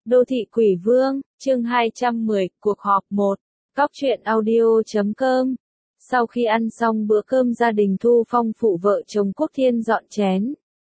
Đô thị Quỷ Vương, chương 210, cuộc họp 1, Góc truyện audio.com. Sau khi ăn xong bữa cơm gia đình Thu Phong phụ vợ chồng Quốc Thiên dọn chén.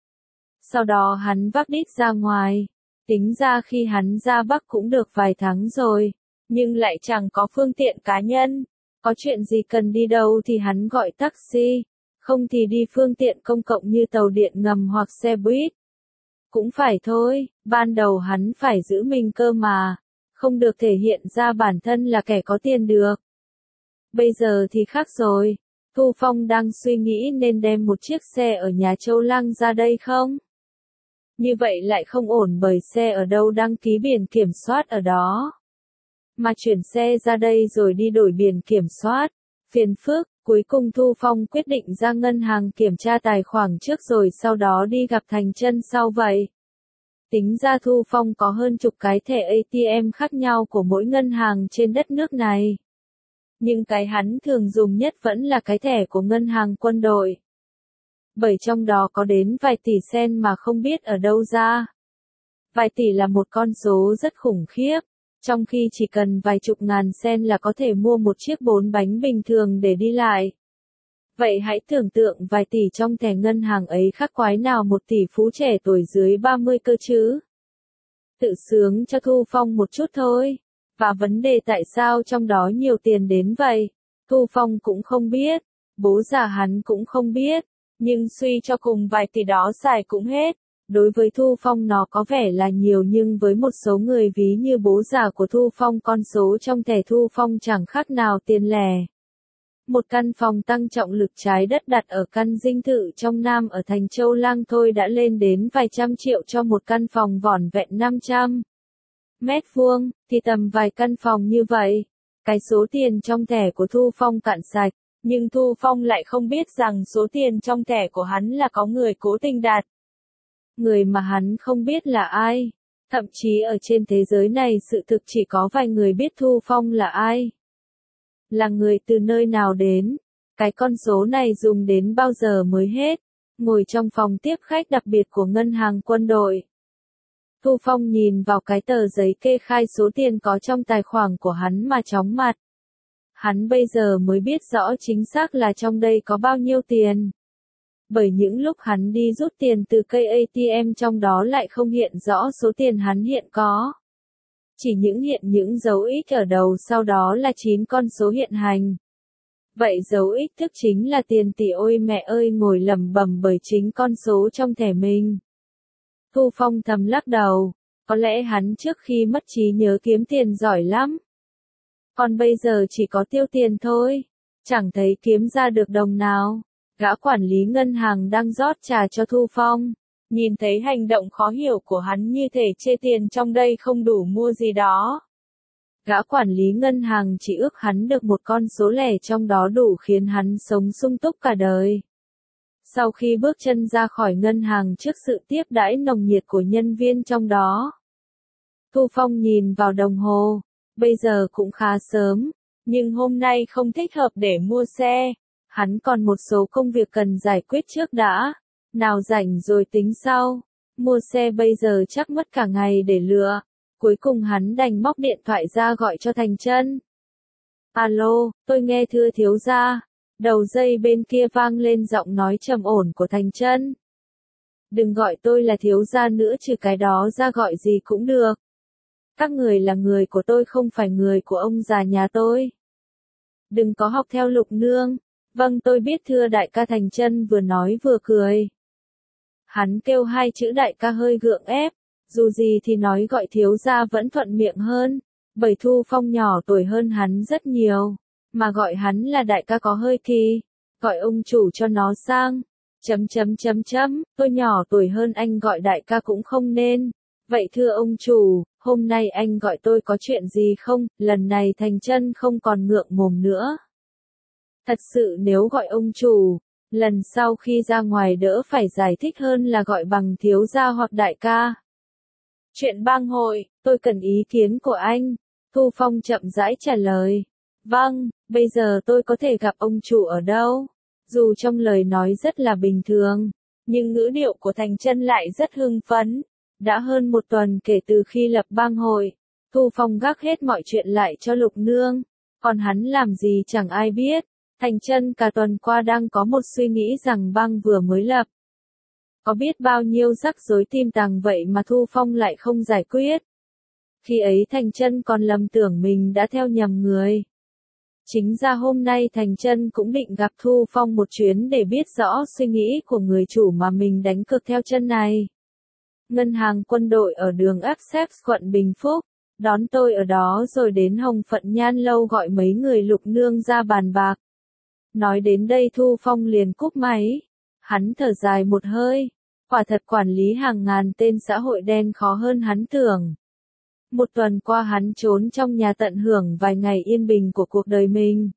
Sau đó hắn vác đít ra ngoài. Tính ra khi hắn ra Bắc cũng được vài tháng rồi, nhưng lại chẳng có phương tiện cá nhân. Có chuyện gì cần đi đâu thì hắn gọi taxi, không thì đi phương tiện công cộng như tàu điện ngầm hoặc xe buýt. Cũng phải thôi, ban đầu hắn phải giữ mình cơ mà, không được thể hiện ra bản thân là kẻ có tiền được. Bây giờ thì khác rồi, Thu Phong đang suy nghĩ nên đem một chiếc xe ở nhà Châu Lăng ra đây không? Như vậy lại không ổn bởi xe ở đâu đăng ký biển kiểm soát ở đó. Mà chuyển xe ra đây rồi đi đổi biển kiểm soát, phiền phức. Cuối cùng Thu Phong quyết định ra ngân hàng kiểm tra tài khoản trước rồi sau đó đi gặp Thành Chân sau vậy. Tính ra Thu Phong có hơn chục cái thẻ ATM khác nhau của mỗi ngân hàng trên đất nước này. Nhưng cái hắn thường dùng nhất vẫn là cái thẻ của ngân hàng quân đội. Bởi trong đó có đến vài tỷ sen mà không biết ở đâu ra. Vài tỷ là một con số rất khủng khiếp. Trong khi chỉ cần vài chục ngàn sen là có thể mua một chiếc 4 bánh bình thường để đi lại. Vậy hãy tưởng tượng vài tỷ trong thẻ ngân hàng ấy khác quái nào một tỷ phú trẻ tuổi dưới 30 cơ chứ. Tự sướng cho Thu Phong một chút thôi. Và vấn đề tại sao trong đó nhiều tiền đến vậy, Thu Phong cũng không biết, bố già hắn cũng không biết, nhưng suy cho cùng vài tỷ đó xài cũng hết. Đối với Thu Phong nó có vẻ là nhiều nhưng với một số người ví như bố già của Thu Phong con số trong thẻ Thu Phong chẳng khác nào tiền lẻ. Một căn phòng tăng trọng lực trái đất đặt ở căn dinh thự trong Nam ở thành Châu Lăng thôi đã lên đến vài trăm triệu cho một căn phòng vỏn vẹn 500 mét vuông, thì tầm vài căn phòng như vậy. Cái số tiền trong thẻ của Thu Phong cạn sạch, nhưng Thu Phong lại không biết rằng số tiền trong thẻ của hắn là có người cố tình đặt. Người mà hắn không biết là ai. Thậm chí ở trên thế giới này sự thực chỉ có vài người biết Thu Phong là ai. Là người từ nơi nào đến. Cái con số này dùng đến bao giờ mới hết. Ngồi trong phòng tiếp khách đặc biệt của ngân hàng quân đội. Thu Phong nhìn vào cái tờ giấy kê khai số tiền có trong tài khoản của hắn mà chóng mặt. Hắn bây giờ mới biết rõ chính xác là trong đây có bao nhiêu tiền. Bởi những lúc hắn đi rút tiền từ cây ATM trong đó lại không hiện rõ số tiền hắn hiện có. Chỉ hiện những dấu X ở đầu sau đó là 9 con số hiện hành. Vậy dấu X thức chính là tiền tỷ. Ôi mẹ ơi, ngồi lẩm bẩm bởi chính con số trong thẻ mình. Thu Phong thầm lắc đầu, có lẽ hắn trước khi mất trí nhớ kiếm tiền giỏi lắm. Còn bây giờ chỉ có tiêu tiền thôi, chẳng thấy kiếm ra được đồng nào. Gã quản lý ngân hàng đang rót trà cho Thu Phong, nhìn thấy hành động khó hiểu của hắn như thể chê tiền trong đây không đủ mua gì đó. Gã quản lý ngân hàng chỉ ước hắn được một con số lẻ trong đó đủ khiến hắn sống sung túc cả đời. Sau khi bước chân ra khỏi ngân hàng trước sự tiếp đãi nồng nhiệt của nhân viên trong đó, Thu Phong nhìn vào đồng hồ, bây giờ cũng khá sớm, nhưng hôm nay không thích hợp để mua xe. Hắn còn một số công việc cần giải quyết trước đã, nào rảnh rồi tính sau. Mua xe bây giờ chắc mất cả ngày để lựa. Cuối cùng hắn đành móc điện thoại ra gọi cho Thành Chân. Alo, tôi nghe thưa thiếu gia. Đầu dây bên kia vang lên giọng nói trầm ổn của Thành Chân. Đừng gọi tôi là thiếu gia nữa, trừ cái đó ra gọi gì cũng được. Các người là người của tôi không phải người của ông già nhà tôi. Đừng có học theo Lục Nương. Vâng, tôi biết thưa đại ca. Thành Chân vừa nói vừa cười. Hắn kêu hai chữ đại ca hơi gượng ép, dù gì thì nói gọi thiếu gia vẫn thuận miệng hơn, bởi Thu Phong nhỏ tuổi hơn hắn rất nhiều, mà gọi hắn là đại ca có hơi kỳ, gọi ông chủ cho nó sang. Tôi nhỏ tuổi hơn anh gọi đại ca cũng không nên. Vậy thưa ông chủ, hôm nay anh gọi tôi có chuyện gì không? Lần này Thành Chân không còn ngượng mồm nữa. Thật sự nếu gọi ông chủ, lần sau khi ra ngoài đỡ phải giải thích hơn là gọi bằng thiếu gia hoặc đại ca. Chuyện bang hội, tôi cần ý kiến của anh. Thu Phong chậm rãi trả lời. Vâng, bây giờ tôi có thể gặp ông chủ ở đâu? Dù trong lời nói rất là bình thường, nhưng ngữ điệu của Thành Chân lại rất hưng phấn. Đã hơn một tuần kể từ khi lập bang hội, Thu Phong gác hết mọi chuyện lại cho Lục Nương, còn hắn làm gì chẳng ai biết. Thành Chân cả tuần qua đang có một suy nghĩ rằng bang vừa mới lập. Có biết bao nhiêu rắc rối tim tàng vậy mà Thu Phong lại không giải quyết. Khi ấy Thành Chân còn lầm tưởng mình đã theo nhầm người. Chính ra hôm nay Thành Chân cũng định gặp Thu Phong một chuyến để biết rõ suy nghĩ của người chủ mà mình đánh cược theo chân này. Ngân hàng quân đội ở đường Essex quận Bình Phúc, đón tôi ở đó rồi đến Hồng Phận Nhan Lâu gọi mấy người Lục Nương ra bàn bạc. Nói đến đây Thu Phong liền cúp máy. Hắn thở dài một hơi. Quả thật quản lý hàng ngàn tên xã hội đen khó hơn hắn tưởng. Một tuần qua hắn trốn trong nhà tận hưởng vài ngày yên bình của cuộc đời mình.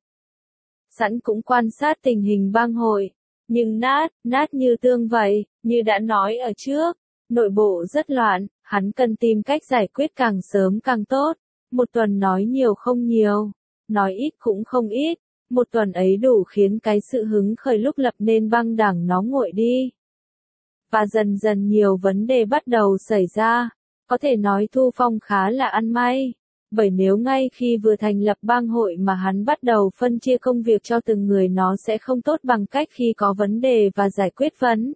Sẵn cũng quan sát tình hình bang hội. Nhưng nát như tương vậy, như đã nói ở trước. Nội bộ rất loạn, hắn cần tìm cách giải quyết càng sớm càng tốt. Một tuần nói nhiều không nhiều, nói ít cũng không ít. Một tuần ấy đủ khiến cái sự hứng khởi lúc lập nên băng đảng nó nguội đi. Và dần dần nhiều vấn đề bắt đầu xảy ra. Có thể nói Thu Phong khá là ăn may. Bởi nếu ngay khi vừa thành lập bang hội mà hắn bắt đầu phân chia công việc cho từng người nó sẽ không tốt bằng cách khi có vấn đề và giải quyết vấn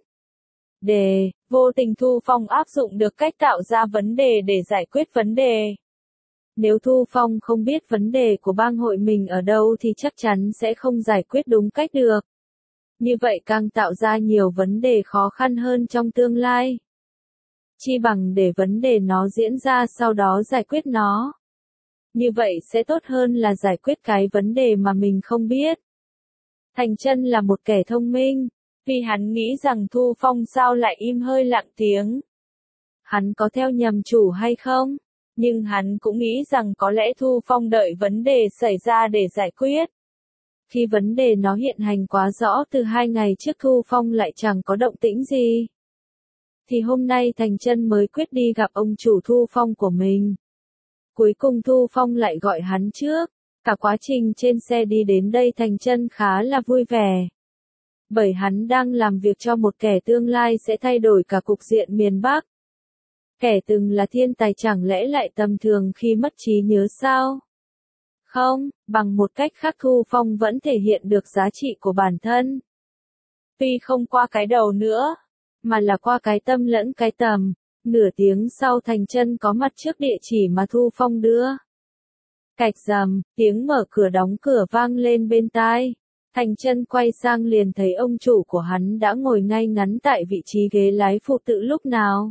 đề. Vô tình Thu Phong áp dụng được cách tạo ra vấn đề để giải quyết vấn đề. Nếu Thu Phong không biết vấn đề của bang hội mình ở đâu thì chắc chắn sẽ không giải quyết đúng cách được. Như vậy càng tạo ra nhiều vấn đề khó khăn hơn trong tương lai. Chi bằng để vấn đề nó diễn ra sau đó giải quyết nó. Như vậy sẽ tốt hơn là giải quyết cái vấn đề mà mình không biết. Thành Chân là một kẻ thông minh, vì hắn nghĩ rằng Thu Phong sao lại im hơi lặng tiếng. Hắn có theo nhầm chủ hay không? Nhưng hắn cũng nghĩ rằng có lẽ Thu Phong đợi vấn đề xảy ra để giải quyết. Khi vấn đề nó hiện hành quá rõ từ 2 ngày trước Thu Phong lại chẳng có động tĩnh gì. Thì hôm nay Thành Chân mới quyết đi gặp ông chủ Thu Phong của mình. Cuối cùng Thu Phong lại gọi hắn trước. Cả quá trình trên xe đi đến đây Thành Chân khá là vui vẻ. Bởi hắn đang làm việc cho một kẻ tương lai sẽ thay đổi cả cục diện miền Bắc. Kẻ từng là thiên tài chẳng lẽ lại tầm thường khi mất trí nhớ sao? Không, bằng một cách khác Thu Phong vẫn thể hiện được giá trị của bản thân. Tuy không qua cái đầu nữa, mà là qua cái tâm lẫn cái tầm. Nửa tiếng sau Thành Chân có mặt trước địa chỉ mà Thu Phong đưa. Cạch rầm, tiếng mở cửa đóng cửa vang lên bên tai. Thành Chân quay sang liền thấy ông chủ của hắn đã ngồi ngay ngắn tại vị trí ghế lái phụ tự lúc nào.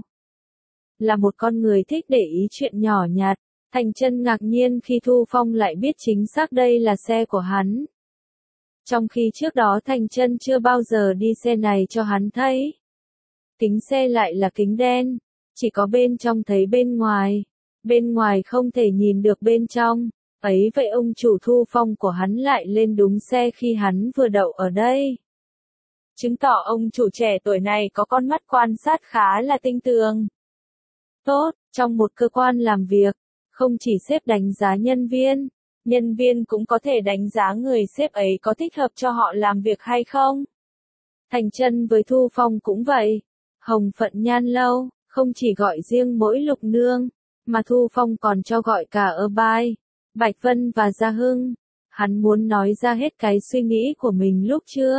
Là một con người thích để ý chuyện nhỏ nhặt, Thành Chân ngạc nhiên khi Thu Phong lại biết chính xác đây là xe của hắn. Trong khi trước đó Thành Chân chưa bao giờ đi xe này cho hắn thấy. Kính xe lại là kính đen, chỉ có bên trong thấy bên ngoài không thể nhìn được bên trong. Ấy vậy ông chủ Thu Phong của hắn lại lên đúng xe khi hắn vừa đậu ở đây. Chứng tỏ ông chủ trẻ tuổi này có con mắt quan sát khá là tinh tường. Tốt, trong một cơ quan làm việc, không chỉ sếp đánh giá nhân viên cũng có thể đánh giá người sếp ấy có thích hợp cho họ làm việc hay không. Thành Chân với Thu Phong cũng vậy. Hồng Phận Nhan Lâu, không chỉ gọi riêng mỗi Lục Nương, mà Thu Phong còn cho gọi cả Bai, Bạch Vân và Gia Hưng. Hắn muốn nói ra hết cái suy nghĩ của mình lúc chưa.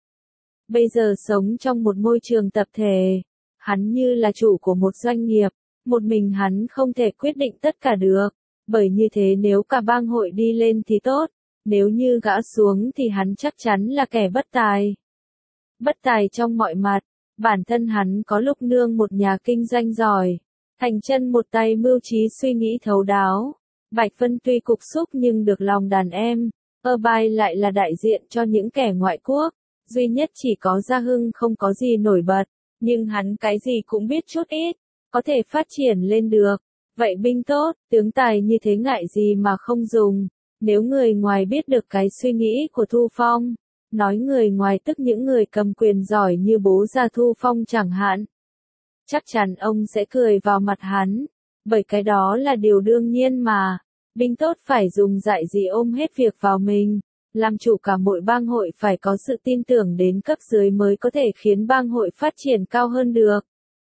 Bây giờ sống trong một môi trường tập thể, hắn như là chủ của một doanh nghiệp, một mình hắn không thể quyết định tất cả được, bởi như thế nếu cả bang hội đi lên thì tốt, nếu như gã xuống thì hắn chắc chắn là kẻ bất tài. Bất tài trong mọi mặt, bản thân hắn có Lục Nương một nhà kinh doanh giỏi, Thành Chân một tay mưu trí suy nghĩ thấu đáo, Bạch Vân tuy cục xúc nhưng được lòng đàn em, Bai lại là đại diện cho những kẻ ngoại quốc, duy nhất chỉ có Gia Hưng không có gì nổi bật, nhưng hắn cái gì cũng biết chút ít, có thể phát triển lên được. Vậy binh tốt, tướng tài như thế ngại gì mà không dùng, nếu người ngoài biết được cái suy nghĩ của Thu Phong, nói người ngoài tức những người cầm quyền giỏi như bố già Thu Phong chẳng hạn. Chắc chắn ông sẽ cười vào mặt hắn, bởi cái đó là điều đương nhiên mà, binh tốt phải dùng dại gì ôm hết việc vào mình, làm chủ cả mỗi bang hội phải có sự tin tưởng đến cấp dưới mới có thể khiến bang hội phát triển cao hơn được.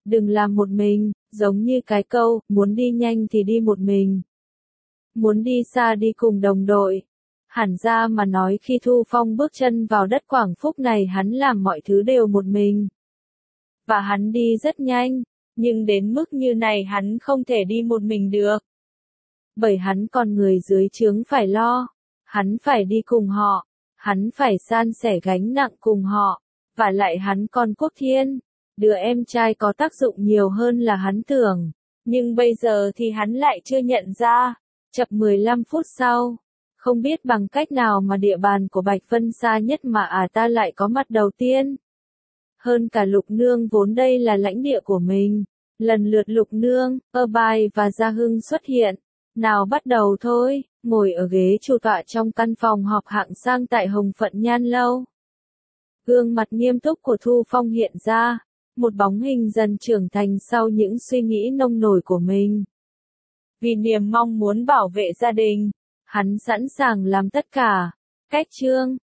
Đừng làm một mình, giống như cái câu, muốn đi nhanh thì đi một mình. Muốn đi xa đi cùng đồng đội. Hẳn ra mà nói khi Thu Phong bước chân vào đất Quảng Phúc này hắn làm mọi thứ đều một mình. Và hắn đi rất nhanh, nhưng đến mức như này hắn không thể đi một mình được. Bởi hắn còn người dưới trướng phải lo, hắn phải đi cùng họ, hắn phải san sẻ gánh nặng cùng họ, và lại hắn còn Quốc Thiên, đứa em trai có tác dụng nhiều hơn là hắn tưởng. Nhưng bây giờ thì hắn lại chưa nhận ra. Chập 15 phút sau, không biết bằng cách nào mà địa bàn của Bạch Vân xa nhất mà ta lại có mặt đầu tiên. Hơn cả Lục Nương vốn đây là lãnh địa của mình. Lần lượt Lục Nương, Bài và Gia Hưng xuất hiện. Nào bắt đầu thôi, ngồi ở ghế chủ tọa trong căn phòng họp hạng sang tại Hồng Phận Nhan Lâu. Gương mặt nghiêm túc của Thu Phong hiện ra, một bóng hình dần trưởng thành sau những suy nghĩ nông nổi của mình. Vì niềm mong muốn bảo vệ gia đình, hắn sẵn sàng làm tất cả. Cách chương